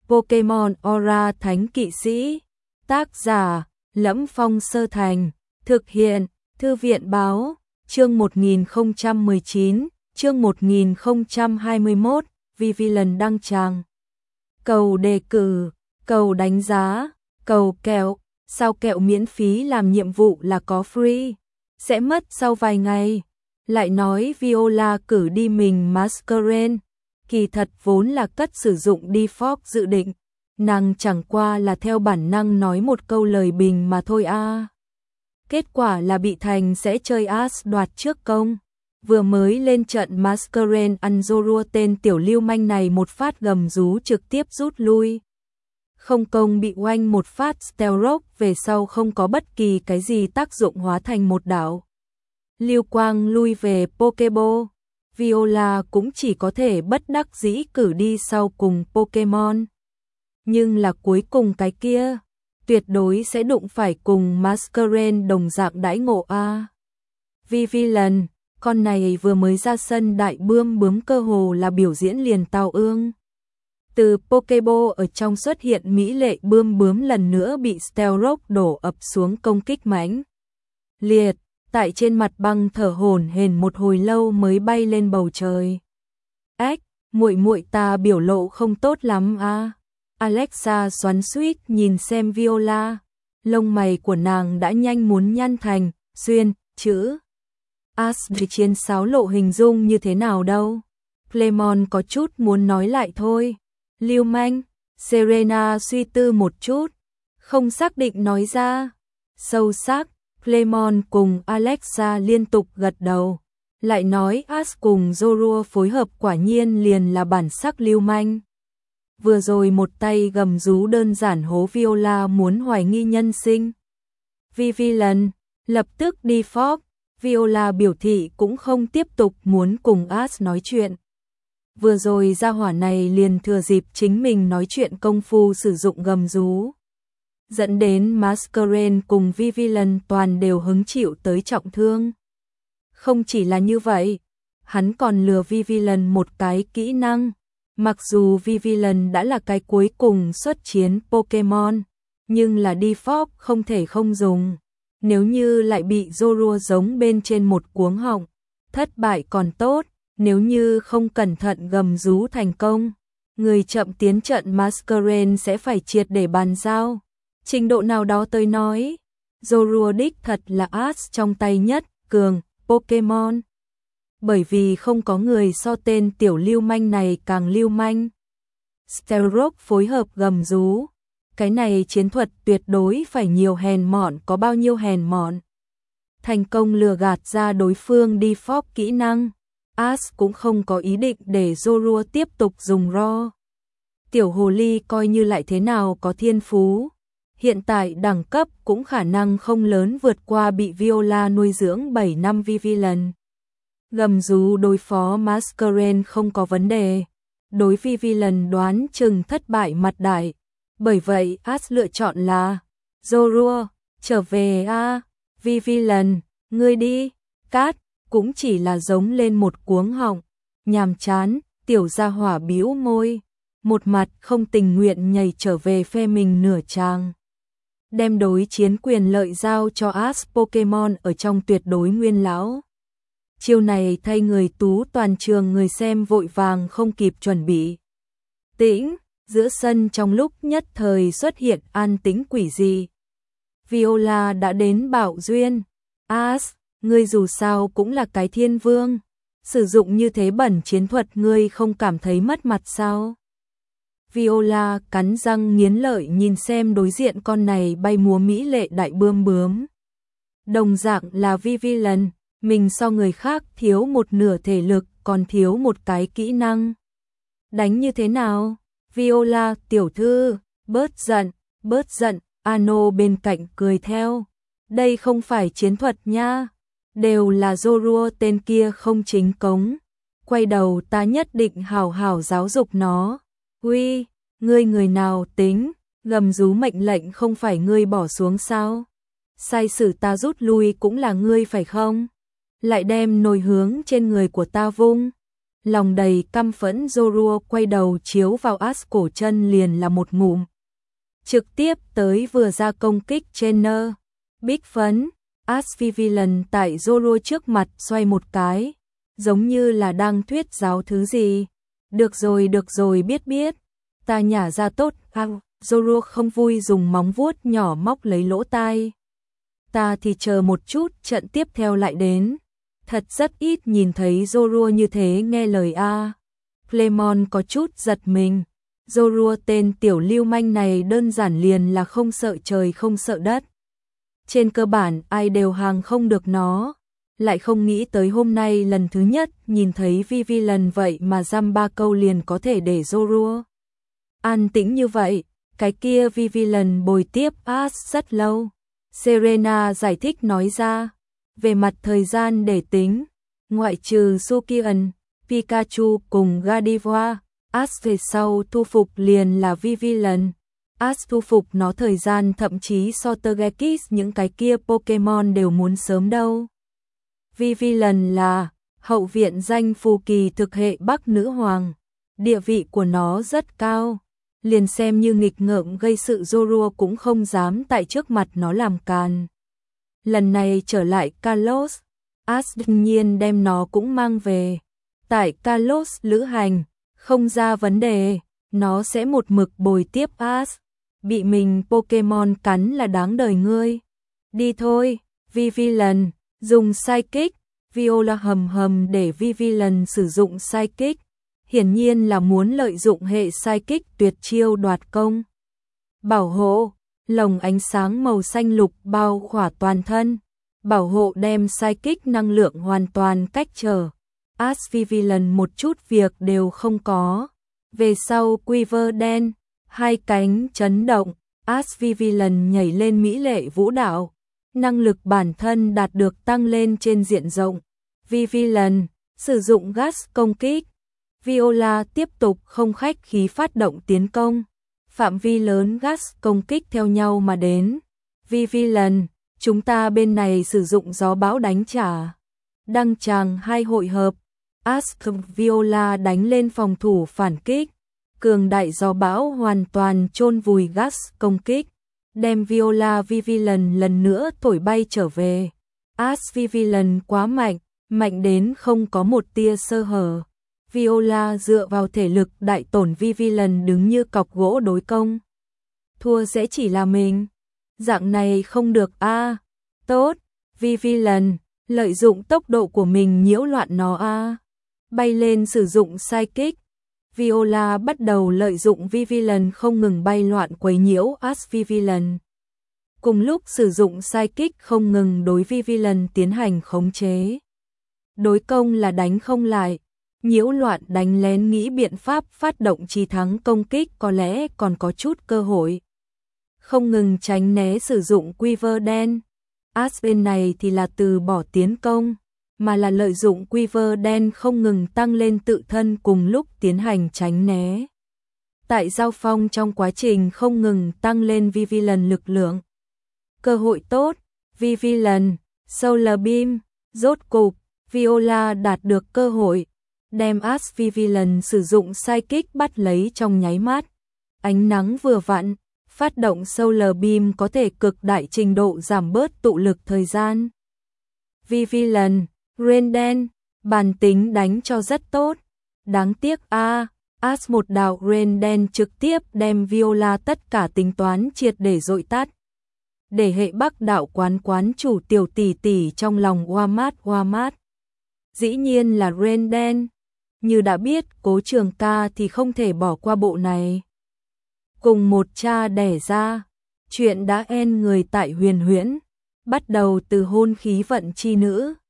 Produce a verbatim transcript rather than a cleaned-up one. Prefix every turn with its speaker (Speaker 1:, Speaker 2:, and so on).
Speaker 1: Pokemon Aura Thánh Kỵ Sĩ. Tác giả: Lẫm Phong Sơ Thành. Thực hiện: Thư viện báo. Chương một nghìn không trăm mười chín, chương một nghìn không trăm hai mươi mốt, Vivillon đăng tràng. Cầu đề cử, cầu đánh giá, cầu kẹo, sao kẹo miễn phí làm nhiệm vụ là có free, sẽ mất sau vài ngày. Lại nói Viola cử đi mình Masquerain, kỳ thật vốn là cất sử dụng default dự định, nàng chẳng qua là theo bản năng nói một câu lời bình mà thôi a. À. Kết quả là bị Thành sẽ chơi As đoạt trước công. Vừa mới lên trận Masquerain ăn Zorua tên tiểu lưu manh này một phát gầm rú trực tiếp rút lui. Không công bị oanh một phát Stealth về sau không có bất kỳ cái gì tác dụng hóa thành một đảo. Lưu quang lui về Pokeball. Viola cũng chỉ có thể bất đắc dĩ cử đi sau cùng Pokemon. Nhưng là cuối cùng cái kia, tuyệt đối sẽ đụng phải cùng Masquerain đồng dạng đãi ngộ a. Vivillon, con này vừa mới ra sân đại bươm bướm cơ hồ là biểu diễn liền tao ương. Từ Pokeball ở trong xuất hiện mỹ lệ bươm bướm lần nữa bị Stealth đổ ập xuống công kích mãnh liệt, tại trên mặt băng thở hổn hển một hồi lâu mới bay lên bầu trời. Ách, muội muội ta biểu lộ không tốt lắm a. À. Alexa xoắn xuýt nhìn xem Viola, lông mày của nàng đã nhanh muốn nhăn thành xuyên chữ. As để chiến sáo lộ hình dung như thế nào đâu. Clemon có chút muốn nói lại thôi. Lưu manh, Serena suy tư một chút, không xác định nói ra. Sâu sắc, Clemon cùng Alexa liên tục gật đầu, lại nói As cùng Zorua phối hợp quả nhiên liền là bản sắc lưu manh. Vừa rồi một tay gầm rú đơn giản hố Viola muốn hoài nghi nhân sinh. Vivillon lập tức đi phóc, Viola biểu thị cũng không tiếp tục muốn cùng As nói chuyện. Vừa rồi gia hỏa này liền thừa dịp chính mình nói chuyện công phu sử dụng gầm rú, dẫn đến Masquerain cùng Vivillon toàn đều hứng chịu tới trọng thương. Không chỉ là như vậy, hắn còn lừa Vivillon một cái kỹ năng. Mặc dù Vivillon đã là cái cuối cùng xuất chiến Pokemon, nhưng là default không thể không dùng. Nếu như lại bị Zorua giống bên trên một cuống họng, thất bại còn tốt, nếu như không cẩn thận gầm rú thành công, người chậm tiến trận Masquerain sẽ phải triệt để bàn giao. Trình độ nào đó tới nói, Zorua đích thật là As trong tay nhất cường Pokemon. Bởi vì không có người so tên tiểu lưu manh này càng lưu manh. Stealth phối hợp gầm rú, cái này chiến thuật tuyệt đối phải nhiều hèn mọn có bao nhiêu hèn mọn. Thành công lừa gạt ra đối phương default kỹ năng, As cũng không có ý định để Zorua tiếp tục dùng ro. Tiểu hồ ly coi như lại thế nào có thiên phú, hiện tại đẳng cấp cũng khả năng không lớn vượt qua bị Viola nuôi dưỡng bảy năm Vivillon. Gầm rú đối phó Masquerain không có vấn đề, đối Vivillon đoán chừng thất bại mặt đại. Bởi vậy As lựa chọn là Zorua, trở về a. À. Vivillon, ngươi đi. Cát cũng chỉ là giống lên một cuống họng, nhàm chán, tiểu gia hỏa bĩu môi, một mặt không tình nguyện nhảy trở về phe mình nửa tràng. Đem đối chiến quyền lợi giao cho As Pokemon ở trong tuyệt đối nguyên lão. Chiêu này thay người tú toàn trường người xem vội vàng không kịp chuẩn bị. Tĩnh, giữa sân trong lúc nhất thời xuất hiện an tĩnh quỷ dị. Viola đã đến bảo duyên. As, ngươi dù sao cũng là cái thiên vương. Sử dụng như thế bẩn chiến thuật ngươi không cảm thấy mất mặt sao? Viola cắn răng nghiến lợi nhìn xem đối diện con này bay múa mỹ lệ đại bươm bướm. Đồng dạng là Vivillon, mình so người khác thiếu một nửa thể lực còn thiếu một cái kỹ năng. Đánh như thế nào? Viola tiểu thư, bớt giận, bớt giận, Ano bên cạnh cười theo. Đây không phải chiến thuật nha, đều là Zorua tên kia không chính cống. Quay đầu ta nhất định hào hào giáo dục nó. Uy, ngươi người nào tính, gầm rú mệnh lệnh không phải ngươi bỏ xuống sao? Sai sử ta rút lui cũng là ngươi phải không? Lại đem nồi hướng trên người của ta vung. lòng đầy căm phẫn Zorua quay đầu chiếu vào Ash cổ chân liền là một ngụm. Trực tiếp tới vừa ra công kích Trainer. Bích phấn, Ash Vivilan tại Zorua trước mặt xoay một cái, giống như là đang thuyết giáo thứ gì. Được rồi được rồi biết biết, ta nhả ra tốt. À, Zorua không vui dùng móng vuốt nhỏ móc lấy lỗ tai. Ta thì chờ một chút, trận tiếp theo lại đến. Thật rất ít nhìn thấy Zorua như thế nghe lời a. Clemon có chút giật mình. Zorua tên tiểu lưu manh này đơn giản liền là không sợ trời không sợ đất. Trên cơ bản ai đều hàng không được nó. Lại không nghĩ tới hôm nay lần thứ nhất nhìn thấy Vivilan vậy mà dăm ba câu liền có thể để Zorua an tĩnh như vậy. Cái kia Vivilan bồi tiếp Ash rất lâu. Serena giải thích nói ra. Về mặt thời gian để tính, ngoại trừ Sukian, Pikachu cùng Gardevoir, Ash về sau thu phục liền là Vivilan. Ash thu phục nó thời gian thậm chí so Togekiss những cái kia Pokemon đều muốn sớm đâu. Vivilan là hậu viện danh phù kỳ thực hệ Bắc Nữ Hoàng. Địa vị của nó rất cao. Liền xem như nghịch ngợm gây sự Zorua cũng không dám tại trước mặt nó làm càn. Lần này trở lại Kalos, Ash đương nhiên đem nó cũng mang về. Tại Kalos lữ hành, không ra vấn đề, nó sẽ một mực bồi tiếp Ash. Bị mình Pokemon cắn là đáng đời ngươi. Đi thôi, Vivilan, dùng Psychic. Viola hầm hầm để Vivilan sử dụng Psychic. Hiển nhiên là muốn lợi dụng hệ Psychic tuyệt chiêu đoạt công. Bảo hộ, lồng ánh sáng màu xanh lục bao khỏa toàn thân. Bảo hộ đem Psychic năng lượng hoàn toàn cách trở. Ash Vivilan một chút việc đều không có. Về sau Quiver đen, hai cánh chấn động, Ash Vivilan nhảy lên mỹ lệ vũ đạo. Năng lực bản thân đạt được tăng lên trên diện rộng. Vivilan, sử dụng gas công kích. Viola tiếp tục không khách khí phát động tiến công. Phạm vi lớn gas công kích theo nhau mà đến. Vivilan, chúng ta bên này sử dụng gió bão đánh trả. Đăng tràng hai hội hợp. Ash Viola đánh lên phòng thủ phản kích. Cường đại gió bão hoàn toàn chôn vùi gas công kích. Đem Viola Vivilan lần nữa thổi bay trở về. Ash Vivilan quá mạnh, mạnh đến không có một tia sơ hở. Viola dựa vào thể lực đại tổn Vivilan đứng như cọc gỗ đối công. Thua sẽ chỉ là mình. Dạng này không được a. À, tốt, Vivilan, lợi dụng tốc độ của mình nhiễu loạn nó a. À. Bay lên sử dụng Psychic. Viola bắt đầu lợi dụng Vivilan không ngừng bay loạn quấy nhiễu Ash Vivilan. Cùng lúc sử dụng Psychic không ngừng đối Vivilan tiến hành khống chế. Đối công là đánh không lại. Nhiễu loạn đánh lén nghĩ biện pháp phát động chí thắng công kích có lẽ còn có chút cơ hội. Không ngừng tránh né sử dụng Quiver đen. Ash bên này thì là từ bỏ tiến công, mà là lợi dụng Quiver đen không ngừng tăng lên tự thân cùng lúc tiến hành tránh né. Tại giao phong trong quá trình không ngừng tăng lên Vivilan lực lượng. Cơ hội tốt, Vivilan, Solar Beam, rốt cục, Viola đạt được cơ hội. Đem Ash Vivilan sử dụng Psychic bắt lấy trong nháy mắt. Ánh nắng vừa vặn, phát động Solar Beam có thể cực đại trình độ giảm bớt tụ lực thời gian. Vivilan, Rain đen, bản tính đánh cho rất tốt. Đáng tiếc a, à, Ash một đạo Rain đen trực tiếp đem Viola tất cả tính toán triệt để dội tắt. Để hệ Bắc đạo quán quán chủ tiểu tỷ tỷ trong lòng Wamat Wamat. Dĩ nhiên là Rain đen. Như đã biết Cố Trường Ca thì không thể bỏ qua bộ này. Cùng một cha đẻ ra, chuyện đã end người tại Huyền Huyễn, bắt đầu từ hôn khí vận chi nữ.